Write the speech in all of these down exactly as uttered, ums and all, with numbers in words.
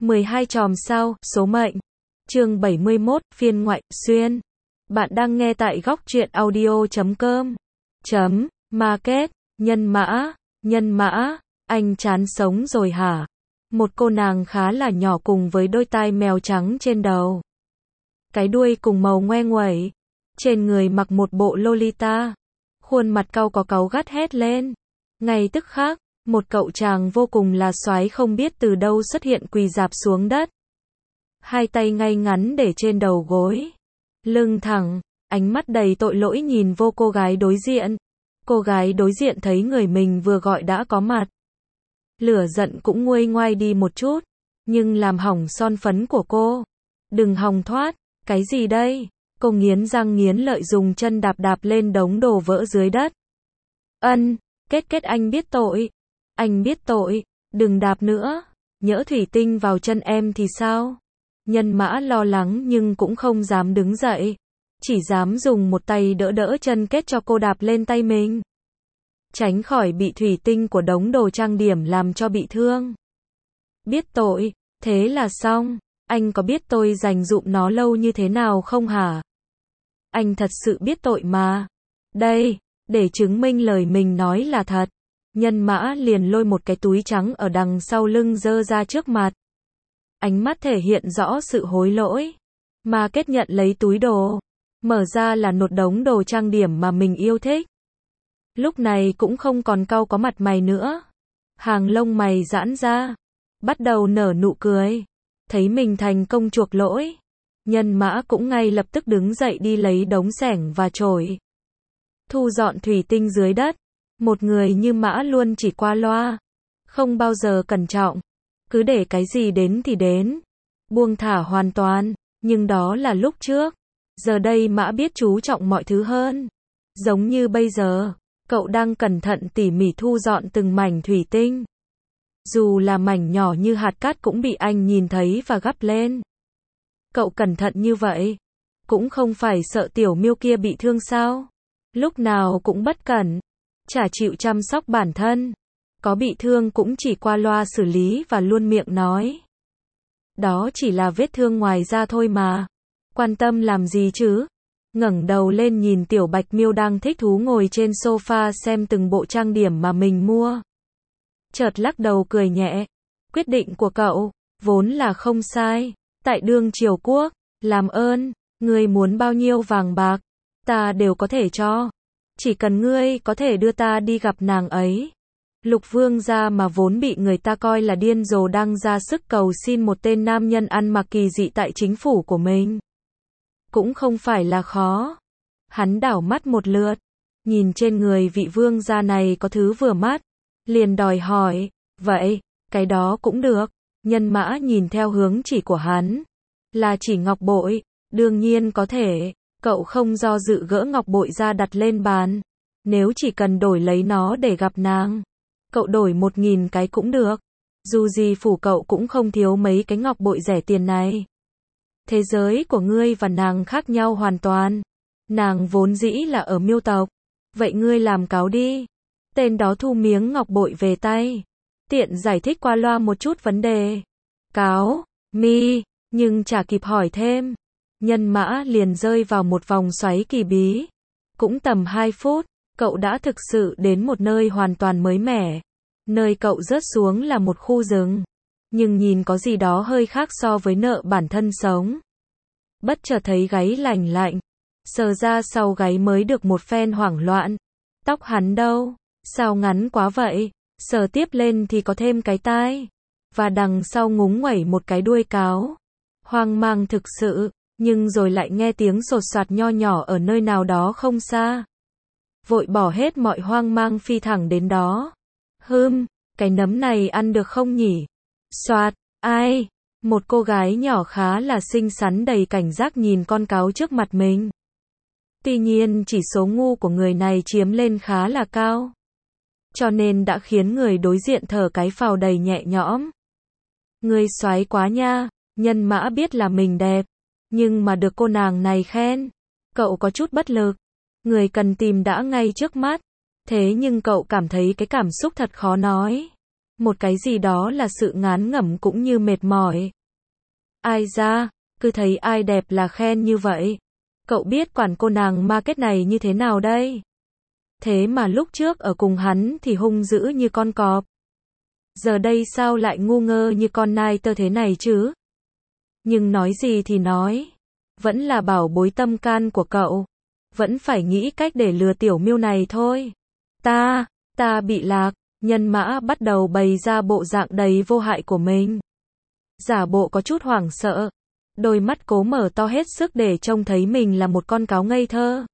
mười hai chòm sao, số mệnh. Chương bảy mươi mốt, phiên ngoại, xuyên. Bạn đang nghe tại góc truyện audio chấm com. Chấm, market, nhân mã, nhân mã, anh chán sống rồi hả? Một cô nàng khá là nhỏ cùng với đôi tai mèo trắng trên đầu. Cái đuôi cùng màu ngoe nguẩy. Trên người mặc một bộ Lolita. Khuôn mặt cau có cáu gắt hét lên. Ngay tức khắc, một cậu chàng vô cùng là soái không biết từ đâu xuất hiện quỳ rạp xuống đất. Hai tay ngay ngắn để trên đầu gối. Lưng thẳng, ánh mắt đầy tội lỗi nhìn vô cô gái đối diện. Cô gái đối diện thấy người mình vừa gọi đã có mặt. Lửa giận cũng nguôi ngoai đi một chút, nhưng làm hỏng son phấn của cô. Đừng hòng thoát, cái gì đây? Cô nghiến răng nghiến lợi dùng chân đạp đạp lên đống đồ vỡ dưới đất. Ân, kết kết anh biết tội. Anh biết tội, đừng đạp nữa. Nhỡ thủy tinh vào chân em thì sao? Nhân mã lo lắng nhưng cũng không dám đứng dậy. Chỉ dám dùng một tay đỡ đỡ chân kết cho cô đạp lên tay mình. Tránh khỏi bị thủy tinh của đống đồ trang điểm làm cho bị thương. Biết tội, thế là xong. Anh có biết tôi dành dụm nó lâu như thế nào không hả? Anh thật sự biết tội mà. Đây, để chứng minh lời mình nói là thật. Nhân mã liền lôi một cái túi trắng ở đằng sau lưng giơ ra trước mặt. Ánh mắt thể hiện rõ sự hối lỗi. Mà kết nhận lấy túi đồ. Mở ra là một đống đồ trang điểm mà mình yêu thích. Lúc này cũng không còn cau có mặt mày nữa. Hàng lông mày giãn ra. Bắt đầu nở nụ cười. Thấy mình thành công chuộc lỗi. Nhân mã cũng ngay lập tức đứng dậy đi lấy đống xẻng và chổi. Thu dọn thủy tinh dưới đất. Một người như mã luôn chỉ qua loa. Không bao giờ cẩn trọng. Cứ để cái gì đến thì đến. Buông thả hoàn toàn. Nhưng đó là lúc trước. Giờ đây mã biết chú trọng mọi thứ hơn. Giống như bây giờ. Cậu đang cẩn thận tỉ mỉ thu dọn từng mảnh thủy tinh. Dù là mảnh nhỏ như hạt cát cũng bị anh nhìn thấy và gắp lên. Cậu cẩn thận như vậy. Cũng không phải sợ tiểu miêu kia bị thương sao. Lúc nào cũng bất cẩn. Chả chịu chăm sóc bản thân. Có bị thương cũng chỉ qua loa xử lý và luôn miệng nói. Đó chỉ là vết thương ngoài da thôi mà. Quan tâm làm gì chứ? Ngẩng đầu lên nhìn tiểu bạch miêu đang thích thú ngồi trên sofa xem từng bộ trang điểm mà mình mua. Chợt lắc đầu cười nhẹ. Quyết định của cậu, vốn là không sai. Tại đương triều quốc, làm ơn, ngươi muốn bao nhiêu vàng bạc, ta đều có thể cho. Chỉ cần ngươi có thể đưa ta đi gặp nàng ấy. Lục vương gia mà vốn bị người ta coi là điên rồ đang ra sức cầu xin một tên nam nhân ăn mặc kỳ dị tại chính phủ của mình. Cũng không phải là khó. Hắn đảo mắt một lượt. Nhìn trên người vị vương gia này có thứ vừa mắt. Liền đòi hỏi. Vậy, cái đó cũng được. Nhân mã nhìn theo hướng chỉ của hắn. Là chỉ ngọc bội. Đương nhiên có thể. Cậu không do dự gỡ ngọc bội ra đặt lên bàn. Nếu chỉ cần đổi lấy nó để gặp nàng. Cậu đổi một nghìn cái cũng được. Dù gì phủ cậu cũng không thiếu mấy cái ngọc bội rẻ tiền này. Thế giới của ngươi và nàng khác nhau hoàn toàn. Nàng vốn dĩ là ở miêu tộc. Vậy ngươi làm cáo đi. Tên đó thu miếng ngọc bội về tay. Tiện giải thích qua loa một chút vấn đề. Cáo, mi, nhưng chả kịp hỏi thêm. Nhân mã liền rơi vào một vòng xoáy kỳ bí. Cũng tầm hai phút, cậu đã thực sự đến một nơi hoàn toàn mới mẻ. Nơi cậu rớt xuống là một khu rừng. Nhưng nhìn có gì đó hơi khác so với nợ bản thân sống. Bất chợt thấy gáy lành lạnh. Sờ ra sau gáy mới được một phen hoảng loạn. Tóc hắn đâu? Sao ngắn quá vậy? Sờ tiếp lên thì có thêm cái tai. Và đằng sau ngúng nguẩy một cái đuôi cáo. Hoang mang thực sự. Nhưng rồi lại nghe tiếng sột soạt nho nhỏ ở nơi nào đó không xa. Vội bỏ hết mọi hoang mang phi thẳng đến đó. Hừm, cái nấm này ăn được không nhỉ? Soạt, ai? Một cô gái nhỏ khá là xinh xắn đầy cảnh giác nhìn con cáo trước mặt mình. Tuy nhiên chỉ số ngu của người này chiếm lên khá là cao. Cho nên đã khiến người đối diện thở cái phào đầy nhẹ nhõm. Ngươi soái quá nha, nhân mã biết là mình đẹp. Nhưng mà được cô nàng này khen. Cậu có chút bất lực. Người cần tìm đã ngay trước mắt. Thế nhưng cậu cảm thấy cái cảm xúc thật khó nói. một cái gì đó là sự ngán ngẩm cũng như mệt mỏi. Ai ra, cứ thấy ai đẹp là khen như vậy. Cậu biết quản cô nàng market này như thế nào đây? Thế mà lúc trước ở cùng hắn thì hung dữ như con cọp. Giờ đây sao lại ngu ngơ như con nai tơ thế này chứ? Nhưng nói gì thì nói, vẫn là bảo bối tâm can của cậu. Vẫn phải nghĩ cách để lừa tiểu miêu này thôi. Ta, ta bị lạc, nhân mã bắt đầu bày ra bộ dạng đầy vô hại của mình. Giả bộ có chút hoảng sợ. Đôi mắt cố mở to hết sức để trông thấy mình là một con cáo ngây thơ.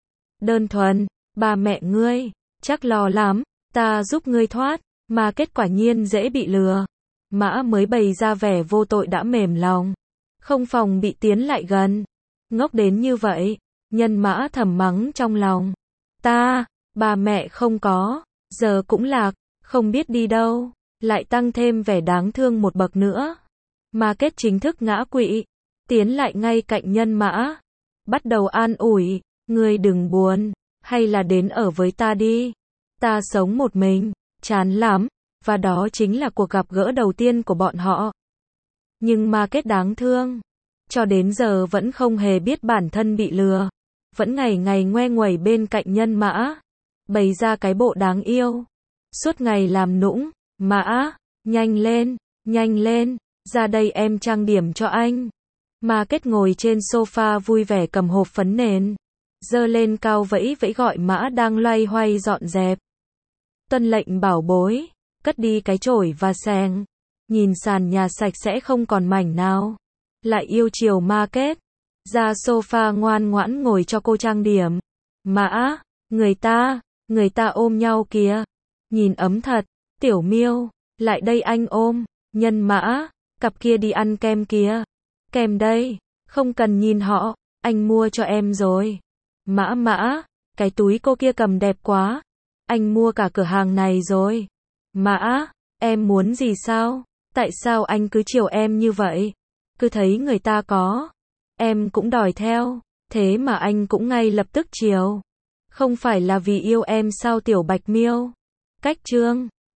Đơn thuần, ba mẹ ngươi, chắc lo lắm, ta giúp ngươi thoát, mà kết quả nhiên dễ bị lừa. Mã mới bày ra vẻ vô tội đã mềm lòng. Không phòng bị tiến lại gần. Ngốc đến như vậy, nhân mã thầm mắng trong lòng. Ta, ba mẹ không có, giờ cũng lạc, không biết đi đâu, lại tăng thêm vẻ đáng thương một bậc nữa. Mà kết chính thức ngã quỵ, tiến lại ngay cạnh nhân mã, bắt đầu an ủi, ngươi đừng buồn, hay là đến ở với ta đi, ta sống một mình, chán lắm, và đó chính là cuộc gặp gỡ đầu tiên của bọn họ. Nhưng mà kết đáng thương, cho đến giờ vẫn không hề biết bản thân bị lừa, vẫn ngày ngày ngoe nguẩy bên cạnh nhân mã, bày ra cái bộ đáng yêu, suốt ngày làm nũng, mã, nhanh lên, nhanh lên, ra đây em trang điểm cho anh. Mà kết ngồi trên sofa vui vẻ cầm hộp phấn nền, giơ lên cao vẫy vẫy gọi mã đang loay hoay dọn dẹp. Tuân lệnh bảo bối, cất đi cái chổi và xẻng. Nhìn sàn nhà sạch sẽ không còn mảnh nào. Lại yêu chiều ma kết. Ra sofa ngoan ngoãn ngồi cho cô trang điểm. Mã, người ta, người ta ôm nhau kìa. Nhìn ấm thật, tiểu miêu, lại đây anh ôm, nhân mã, cặp kia đi ăn kem kìa. Kem đây, không cần nhìn họ, anh mua cho em rồi. Mã mã, cái túi cô kia cầm đẹp quá. Anh mua cả cửa hàng này rồi. Mã, em muốn gì sao? Tại sao anh cứ chiều em như vậy? Cứ thấy người ta có, em cũng đòi theo, thế mà anh cũng ngay lập tức chiều. Không phải là vì yêu em sao tiểu bạch miêu? Cách chương